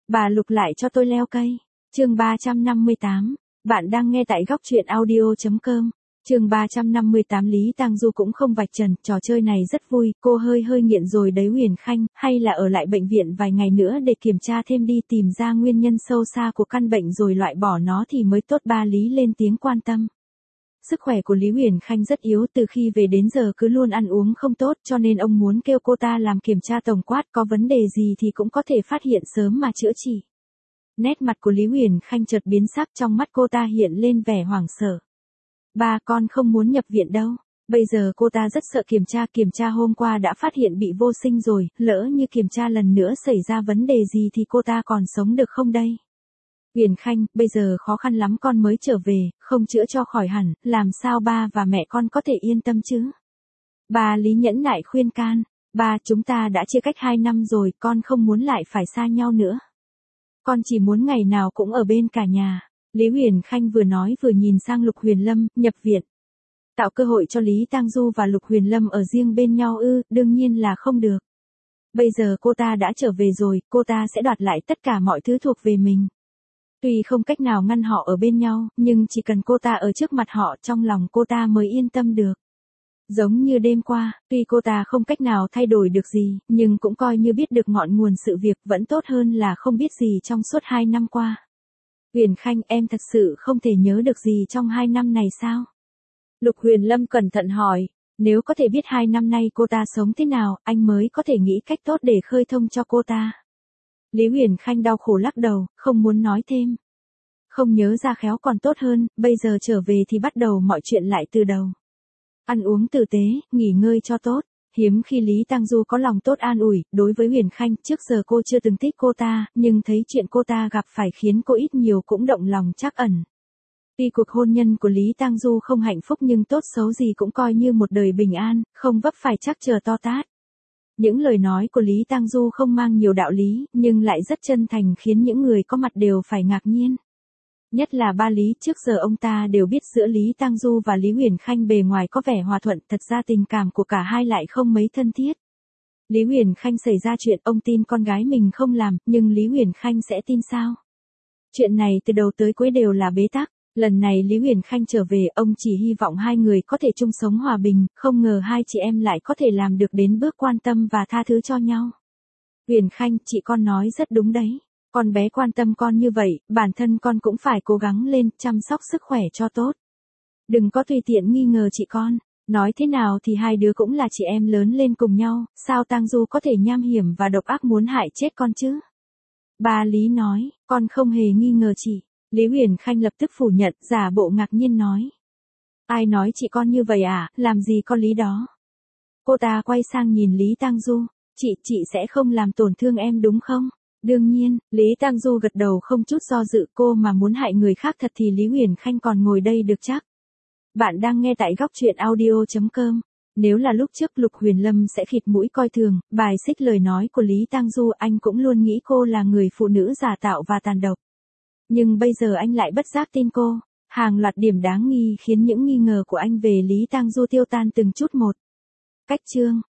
Bà Lục lại cho tôi leo cây. Chương 358. Bạn đang nghe tại góc truyện audio.com. Chương 358 Lý Tang Du cũng không vạch trần, trò chơi này rất vui, cô hơi nghiện rồi đấy Huyền Khanh, hay là ở lại bệnh viện vài ngày nữa để kiểm tra thêm đi, tìm ra nguyên nhân sâu xa của căn bệnh rồi loại bỏ nó thì mới tốt. Ba Lý lên tiếng quan tâm. Sức khỏe của Lý Huyền Khanh rất yếu, từ khi về đến giờ cứ luôn ăn uống không tốt, cho nên ông muốn kêu cô ta làm kiểm tra tổng quát, có vấn đề gì thì cũng có thể phát hiện sớm mà chữa trị. Nét mặt của Lý Huyền Khanh chợt biến sắc, trong mắt cô ta hiện lên vẻ hoảng sợ. Ba, con không muốn nhập viện đâu. Bây giờ cô ta rất sợ kiểm tra hôm qua đã phát hiện bị vô sinh rồi, lỡ như kiểm tra lần nữa xảy ra vấn đề gì thì cô ta còn sống được không đây? Huyền Khanh, bây giờ khó khăn lắm con mới trở về, không chữa cho khỏi hẳn, làm sao ba và mẹ con có thể yên tâm chứ? Bà Lý nhẫn nại khuyên can, ba, chúng ta đã chia cách 2 năm rồi, con không muốn lại phải xa nhau nữa. Con chỉ muốn ngày nào cũng ở bên cả nhà. Lý Huyền Khanh vừa nói vừa nhìn sang Lục Huyền Lâm. Nhập viện, tạo cơ hội cho Lý Tang Du và Lục Huyền Lâm ở riêng bên nhau ư? Đương nhiên là không được. Bây giờ cô ta đã trở về rồi, cô ta sẽ đoạt lại tất cả mọi thứ thuộc về mình. Tuy không cách nào ngăn họ ở bên nhau, nhưng chỉ cần cô ta ở trước mặt họ, trong lòng cô ta mới yên tâm được. Giống như đêm qua, tuy cô ta không cách nào thay đổi được gì, nhưng cũng coi như biết được ngọn nguồn sự việc, vẫn tốt hơn là không biết gì trong suốt 2 năm qua. Huyền Khanh, em thật sự không thể nhớ được gì trong 2 năm này sao? Lục Huyền Lâm cẩn thận hỏi, nếu có thể biết 2 năm nay cô ta sống thế nào, anh mới có thể nghĩ cách tốt để khơi thông cho cô ta. Lý Huyền Khanh đau khổ lắc đầu, không muốn nói thêm. Không nhớ ra khéo còn tốt hơn, bây giờ trở về thì bắt đầu mọi chuyện lại từ đầu. Ăn uống tử tế, nghỉ ngơi cho tốt. Hiếm khi Lý Tang Du có lòng tốt an ủi, đối với Huyền Khanh, trước giờ cô chưa từng thích cô ta, nhưng thấy chuyện cô ta gặp phải khiến cô ít nhiều cũng động lòng trắc ẩn. Tuy cuộc hôn nhân của Lý Tang Du không hạnh phúc nhưng tốt xấu gì cũng coi như một đời bình an, không vấp phải trắc trở to tát. Những lời nói của Lý Tang Du không mang nhiều đạo lý, nhưng lại rất chân thành khiến những người có mặt đều phải ngạc nhiên. Nhất là ba Lý, trước giờ ông ta đều biết giữa Lý Tang Du và Lý Huyền Khanh bề ngoài có vẻ hòa thuận, thật ra tình cảm của cả hai lại không mấy thân thiết. Lý Huyền Khanh xảy ra chuyện, ông tin con gái mình không làm, nhưng Lý Huyền Khanh sẽ tin sao? Chuyện này từ đầu tới cuối đều là bế tắc. Lần này Lý Huyền Khanh trở về, ông chỉ hy vọng hai người có thể chung sống hòa bình, không ngờ hai chị em lại có thể làm được đến bước quan tâm và tha thứ cho nhau. Huyền Khanh, chị con nói rất đúng đấy. Con bé quan tâm con như vậy, bản thân con cũng phải cố gắng lên, chăm sóc sức khỏe cho tốt. Đừng có tùy tiện nghi ngờ chị con. Nói thế nào thì hai đứa cũng là chị em lớn lên cùng nhau, sao Tang Du có thể nham hiểm và độc ác muốn hại chết con chứ? Bà Lý nói, con không hề nghi ngờ chị. Lý Huyền Khanh lập tức phủ nhận, giả bộ ngạc nhiên nói. Ai nói chị con như vậy à, làm gì có lý đó. Cô ta quay sang nhìn Lý Tang Du, chị sẽ không làm tổn thương em đúng không? Đương nhiên, Lý Tang Du gật đầu không chút do dự, cô mà muốn hại người khác thật thì Lý Huyền Khanh còn ngồi đây được chắc. Bạn đang nghe tại góc truyện audio.com. Nếu là lúc trước Lục Huyền Lâm sẽ khịt mũi coi thường, bài xích lời nói của Lý Tang Du, anh cũng luôn nghĩ cô là người phụ nữ giả tạo và tàn độc. Nhưng bây giờ anh lại bất giác tin cô. Hàng loạt điểm đáng nghi khiến những nghi ngờ của anh về Lý Tang Du tiêu tan từng chút một. Cách chương